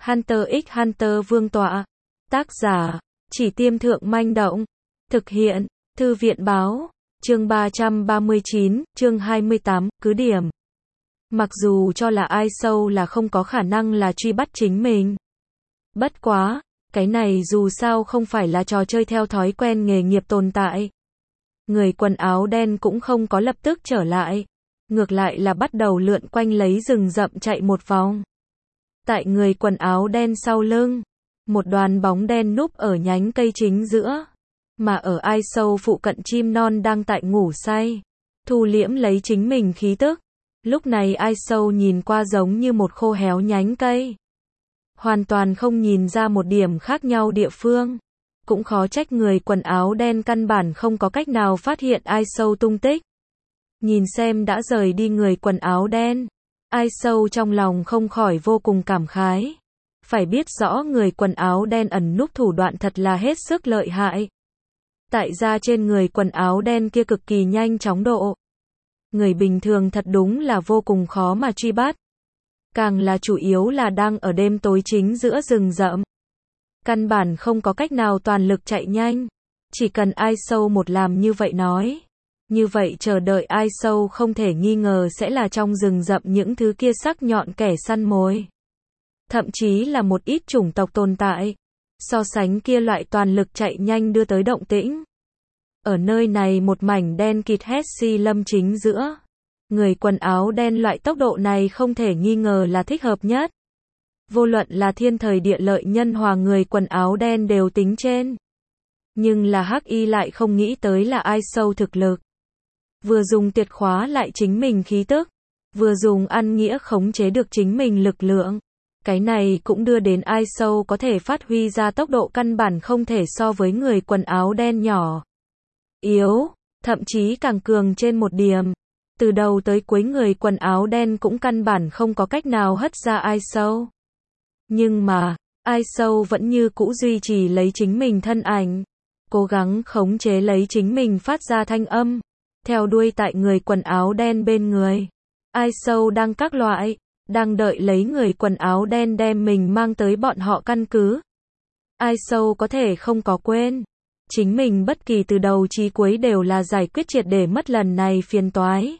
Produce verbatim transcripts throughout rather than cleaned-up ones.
Hunter x Hunter Vương tọa. Tác giả, Chỉ Tiêm Thượng Manh Động. Thực hiện, Thư viện Báo. Chương ba trăm ba mươi chín, chương hai mươi tám, cứ điểm. Mặc dù cho là ai sâu là không có khả năng là truy bắt chính mình. Bất quá, cái này dù sao không phải là trò chơi theo thói quen nghề nghiệp tồn tại. Người quần áo đen cũng không có lập tức trở lại. Ngược lại là bắt đầu lượn quanh lấy rừng rậm chạy một vòng. Tại người quần áo đen sau lưng, một đoàn bóng đen núp ở nhánh cây chính giữa. Mà ở ai sâu phụ cận chim non đang tại ngủ say, thu liễm lấy chính mình khí tức. Lúc này ai sâu nhìn qua giống như một khô héo nhánh cây. Hoàn toàn không nhìn ra một điểm khác nhau địa phương. Cũng khó trách người quần áo đen căn bản không có cách nào phát hiện ai sâu tung tích. Nhìn xem đã rời đi người quần áo đen, ai sâu trong lòng không khỏi vô cùng cảm khái. Phải biết rõ người quần áo đen ẩn núp thủ đoạn thật là hết sức lợi hại. Tại ra trên người quần áo đen kia cực kỳ nhanh chóng độ. Người bình thường thật đúng là vô cùng khó mà truy bắt. Càng là chủ yếu là đang ở đêm tối chính giữa rừng rậm. Căn bản không có cách nào toàn lực chạy nhanh. Chỉ cần ai sâu một làm như vậy nói. Như vậy chờ đợi ai sâu không thể nghi ngờ sẽ là trong rừng rậm những thứ kia sắc nhọn kẻ săn mồi. Thậm chí là một ít chủng tộc tồn tại. So sánh kia loại toàn lực chạy nhanh đưa tới động tĩnh. Ở nơi này một mảnh đen kịt hét xi lâm chính giữa. Người quần áo đen loại tốc độ này không thể nghi ngờ là thích hợp nhất. Vô luận là thiên thời địa lợi nhân hòa người quần áo đen đều tính trên. Nhưng là Hắc Y lại không nghĩ tới là ai sâu thực lực. Vừa dùng tiệt khóa lại chính mình khí tức. Vừa dùng ăn nghĩa khống chế được chính mình lực lượng. Cái này cũng đưa đến ai sâu có thể phát huy ra tốc độ căn bản không thể so với người quần áo đen nhỏ. Yếu, thậm chí càng cường trên một điểm. Từ đầu tới cuối người quần áo đen cũng căn bản không có cách nào hất ra ai sâu. Nhưng mà, ai sâu vẫn như cũ duy trì lấy chính mình thân ảnh. Cố gắng khống chế lấy chính mình phát ra thanh âm. Theo đuôi tại người quần áo đen bên người. Ai sâu đang các loại. Đang đợi lấy người quần áo đen đem mình mang tới bọn họ căn cứ. Ai sâu có thể không có quên. Chính mình bất kỳ từ đầu chí cuối đều là giải quyết triệt để mất lần này phiền toái.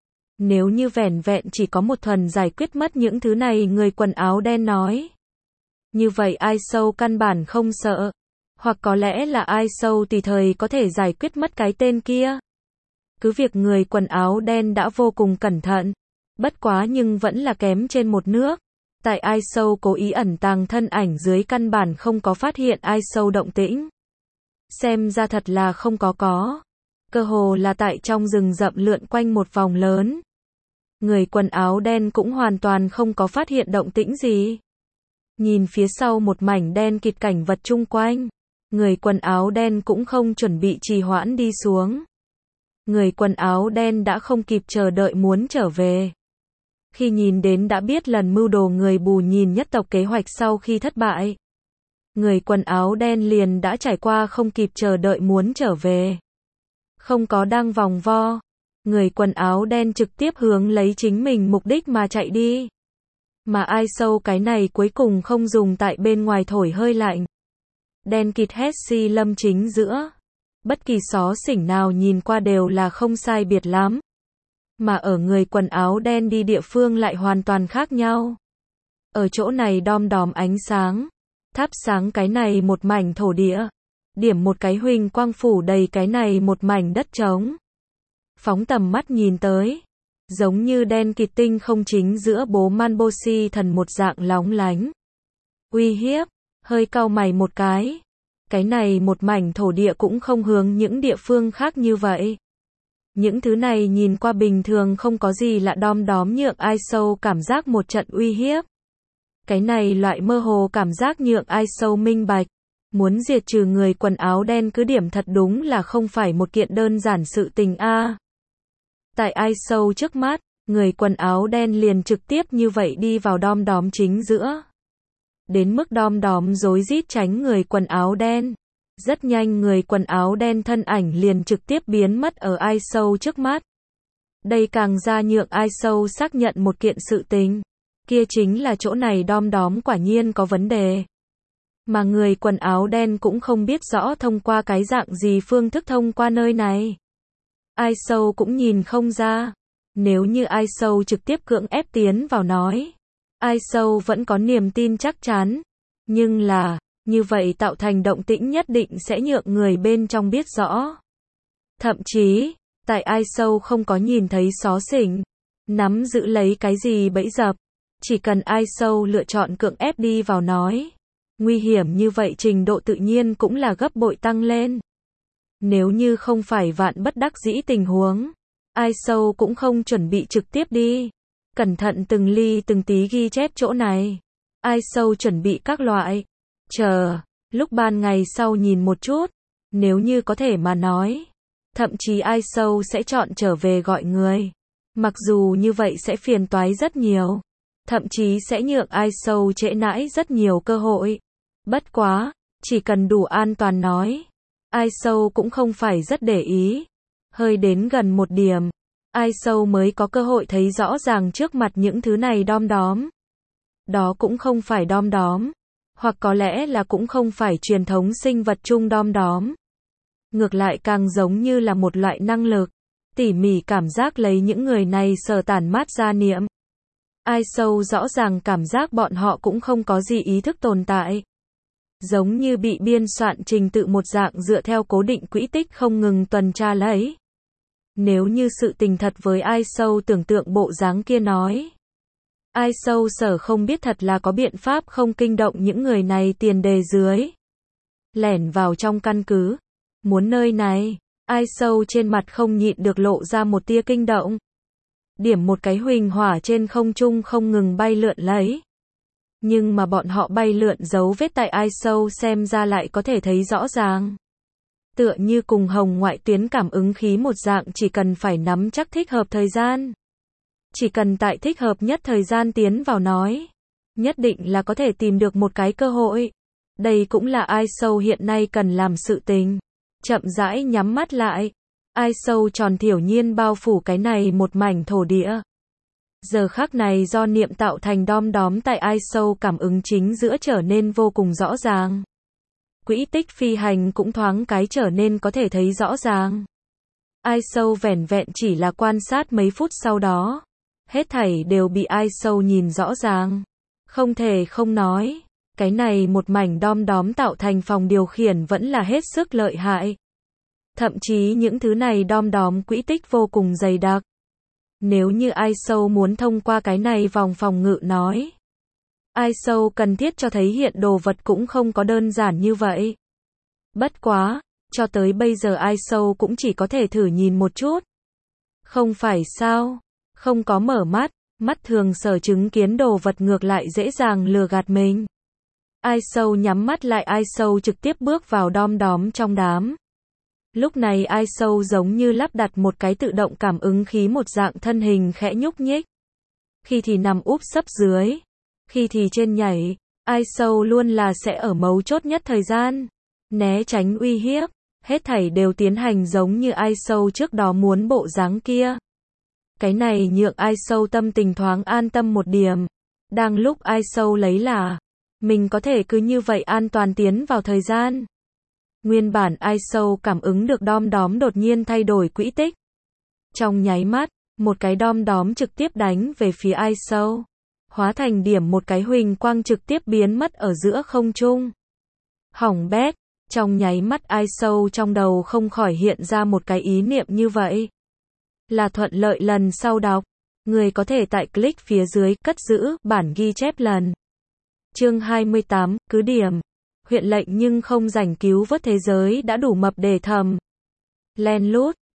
Nếu như vẻn vẹn chỉ có một thuần giải quyết mất những thứ này người quần áo đen nói. Như vậy ai sâu căn bản không sợ. Hoặc có lẽ là ai sâu tùy thời có thể giải quyết mất cái tên kia. Cứ việc người quần áo đen đã vô cùng cẩn thận. Bất quá nhưng vẫn là kém trên một nước. Tại ai sâu cố ý ẩn tàng thân ảnh dưới căn bản không có phát hiện ai sâu động tĩnh. Xem ra thật là không có có. Cơ hồ là tại trong rừng rậm lượn quanh một vòng lớn. Người quần áo đen cũng hoàn toàn không có phát hiện động tĩnh gì. Nhìn phía sau một mảnh đen kịt cảnh vật chung quanh. Người quần áo đen cũng không chuẩn bị trì hoãn đi xuống. Người quần áo đen đã không kịp chờ đợi muốn trở về. Khi nhìn đến đã biết lần mưu đồ người bù nhìn nhất tộc kế hoạch sau khi thất bại. Người quần áo đen liền đã trải qua không kịp chờ đợi muốn trở về. Không có đang vòng vo. Người quần áo đen trực tiếp hướng lấy chính mình mục đích mà chạy đi. Mà ai sâu cái này cuối cùng không dùng tại bên ngoài thổi hơi lạnh. Đen kịt hét xi lâm chính giữa. Bất kỳ xó xỉnh nào nhìn qua đều là không sai biệt lắm. Mà ở người quần áo đen đi địa phương lại hoàn toàn khác nhau. Ở chỗ này đom đóm ánh sáng. Thắp sáng cái này một mảnh thổ địa. Điểm một cái huỳnh quang phủ đầy cái này một mảnh đất trống. Phóng tầm mắt nhìn tới. Giống như đen kịt tinh không chính giữa bố Manbosi thần một dạng lóng lánh. Uy hiếp, hơi cau mày một cái. Cái này một mảnh thổ địa cũng không hướng những địa phương khác như vậy. Những thứ này nhìn qua bình thường không có gì lạ đom đóm nhượng ai sâu cảm giác một trận uy hiếp. Cái này loại mơ hồ cảm giác nhượng ai sâu minh bạch. Muốn diệt trừ người quần áo đen cứ điểm thật đúng là không phải một kiện đơn giản sự tình a. À. Tại ai sâu trước mắt, người quần áo đen liền trực tiếp như vậy đi vào đom đóm chính giữa. Đến mức đom đóm rối rít tránh người quần áo đen. Rất nhanh người quần áo đen thân ảnh liền trực tiếp biến mất ở ai sâu trước mắt. Đây càng ra nhượng ai sâu xác nhận một kiện sự tình. Kia chính là chỗ này đom đóm quả nhiên có vấn đề. Mà người quần áo đen cũng không biết rõ thông qua cái dạng gì phương thức thông qua nơi này. Ai sâu cũng nhìn không ra. Nếu như ai sâu trực tiếp cưỡng ép tiến vào nói. Ai sâu vẫn có niềm tin chắc chắn. Nhưng là, như vậy tạo thành động tĩnh nhất định sẽ nhượng người bên trong biết rõ. Thậm chí, tại ai sâu không có nhìn thấy xó xỉnh, nắm giữ lấy cái gì bẫy dập. Chỉ cần ai sâu lựa chọn cưỡng ép đi vào nói. Nguy hiểm như vậy trình độ tự nhiên cũng là gấp bội tăng lên. Nếu như không phải vạn bất đắc dĩ tình huống, ai sâu cũng không chuẩn bị trực tiếp đi. Cẩn thận từng ly từng tí ghi chép chỗ này. Ai sâu chuẩn bị các loại. Chờ, lúc ban ngày sau nhìn một chút. Nếu như có thể mà nói. Thậm chí ai sâu sẽ chọn trở về gọi người. Mặc dù như vậy sẽ phiền toái rất nhiều. Thậm chí sẽ nhượng ai sâu trễ nãi rất nhiều cơ hội. Bất quá, chỉ cần đủ an toàn nói. Ai sâu cũng không phải rất để ý. Hơi đến gần một điểm. Ai sâu mới có cơ hội thấy rõ ràng trước mặt những thứ này đom đóm. Đó cũng không phải đom đóm. Hoặc có lẽ là cũng không phải truyền thống sinh vật chung đom đóm. Ngược lại càng giống như là một loại năng lực. Tỉ mỉ cảm giác lấy những người này sờ tản mát ra niệm. Ai sâu rõ ràng cảm giác bọn họ cũng không có gì ý thức tồn tại. Giống như bị biên soạn trình tự một dạng dựa theo cố định quỹ tích không ngừng tuần tra lấy. Nếu như sự tình thật với ai sâu tưởng tượng bộ dáng kia nói. Ai sâu sở không biết thật là có biện pháp không kinh động những người này tiền đề dưới. Lẻn vào trong căn cứ. Muốn nơi này, ai sâu trên mặt không nhịn được lộ ra một tia kinh động. Điểm một cái huỳnh hỏa trên không trung không ngừng bay lượn lấy. Nhưng mà bọn họ bay lượn dấu vết tại ai sâu xem ra lại có thể thấy rõ ràng. Tựa như cùng hồng ngoại tuyến cảm ứng khí một dạng chỉ cần phải nắm chắc thích hợp thời gian. Chỉ cần tại thích hợp nhất thời gian tiến vào nói. Nhất định là có thể tìm được một cái cơ hội. Đây cũng là ai sâu hiện nay cần làm sự tình. Chậm rãi nhắm mắt lại. Ai sâu tròn thiểu nhiên bao phủ cái này một mảnh thổ địa. Giờ khắc này do niệm tạo thành đom đóm tại ai sâu cảm ứng chính giữa trở nên vô cùng rõ ràng. Quỹ tích phi hành cũng thoáng cái trở nên có thể thấy rõ ràng. Ai sâu vẻn vẹn chỉ là quan sát mấy phút sau đó. Hết thảy đều bị ai sâu nhìn rõ ràng. Không thể không nói. Cái này một mảnh đom đóm tạo thành phòng điều khiển vẫn là hết sức lợi hại. Thậm chí những thứ này đom đóm quỹ tích vô cùng dày đặc. Nếu như ai sâu muốn thông qua cái này vòng phòng ngự nói. Ai sâu cần thiết cho thấy hiện đồ vật cũng không có đơn giản như vậy. Bất quá, cho tới bây giờ ai sâu cũng chỉ có thể thử nhìn một chút. Không phải sao, không có mở mắt, mắt thường sở chứng kiến đồ vật ngược lại dễ dàng lừa gạt mình. Ai sâu nhắm mắt lại ai sâu trực tiếp bước vào đom đóm trong đám. Lúc này ai sâu giống như lắp đặt một cái tự động cảm ứng khí một dạng thân hình khẽ nhúc nhích. Khi thì nằm úp sấp dưới, khi thì trên nhảy, ai sâu luôn là sẽ ở mấu chốt nhất thời gian, né tránh uy hiếp, hết thảy đều tiến hành giống như ai sâu trước đó muốn bộ dáng kia. Cái này nhượng ai sâu tâm tình thoáng an tâm một điểm. Đang lúc ai sâu lấy là, mình có thể cứ như vậy an toàn tiến vào thời gian. Nguyên bản ai sâu cảm ứng được đom đóm đột nhiên thay đổi quỹ tích. Trong nháy mắt, một cái đom đóm trực tiếp đánh về phía ai sâu. Hóa thành điểm một cái huỳnh quang trực tiếp biến mất ở giữa không trung. Hỏng bét, trong nháy mắt ai sâu trong đầu không khỏi hiện ra một cái ý niệm như vậy. Là thuận lợi lần sau đọc. Người có thể tại click phía dưới cất giữ bản ghi chép lần. Chương hai mươi tám, cứ điểm. Huyện lệnh nhưng không rảnh cứu vớt thế giới đã đủ mập để thầm. Len lút,